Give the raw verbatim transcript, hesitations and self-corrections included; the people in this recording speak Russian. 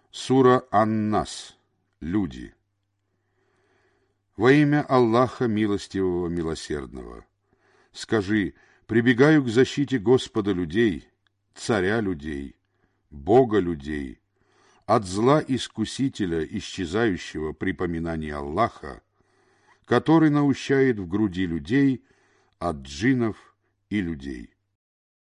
Сура Ан-Нас. Люди. Во имя Аллаха Милостивого Милосердного. Скажи: прибегаю к защите Господа людей, Царя людей, Бога людей, от зла искусителя, исчезающего при поминании Аллаха, который наущает в груди людей от джиннов и людей.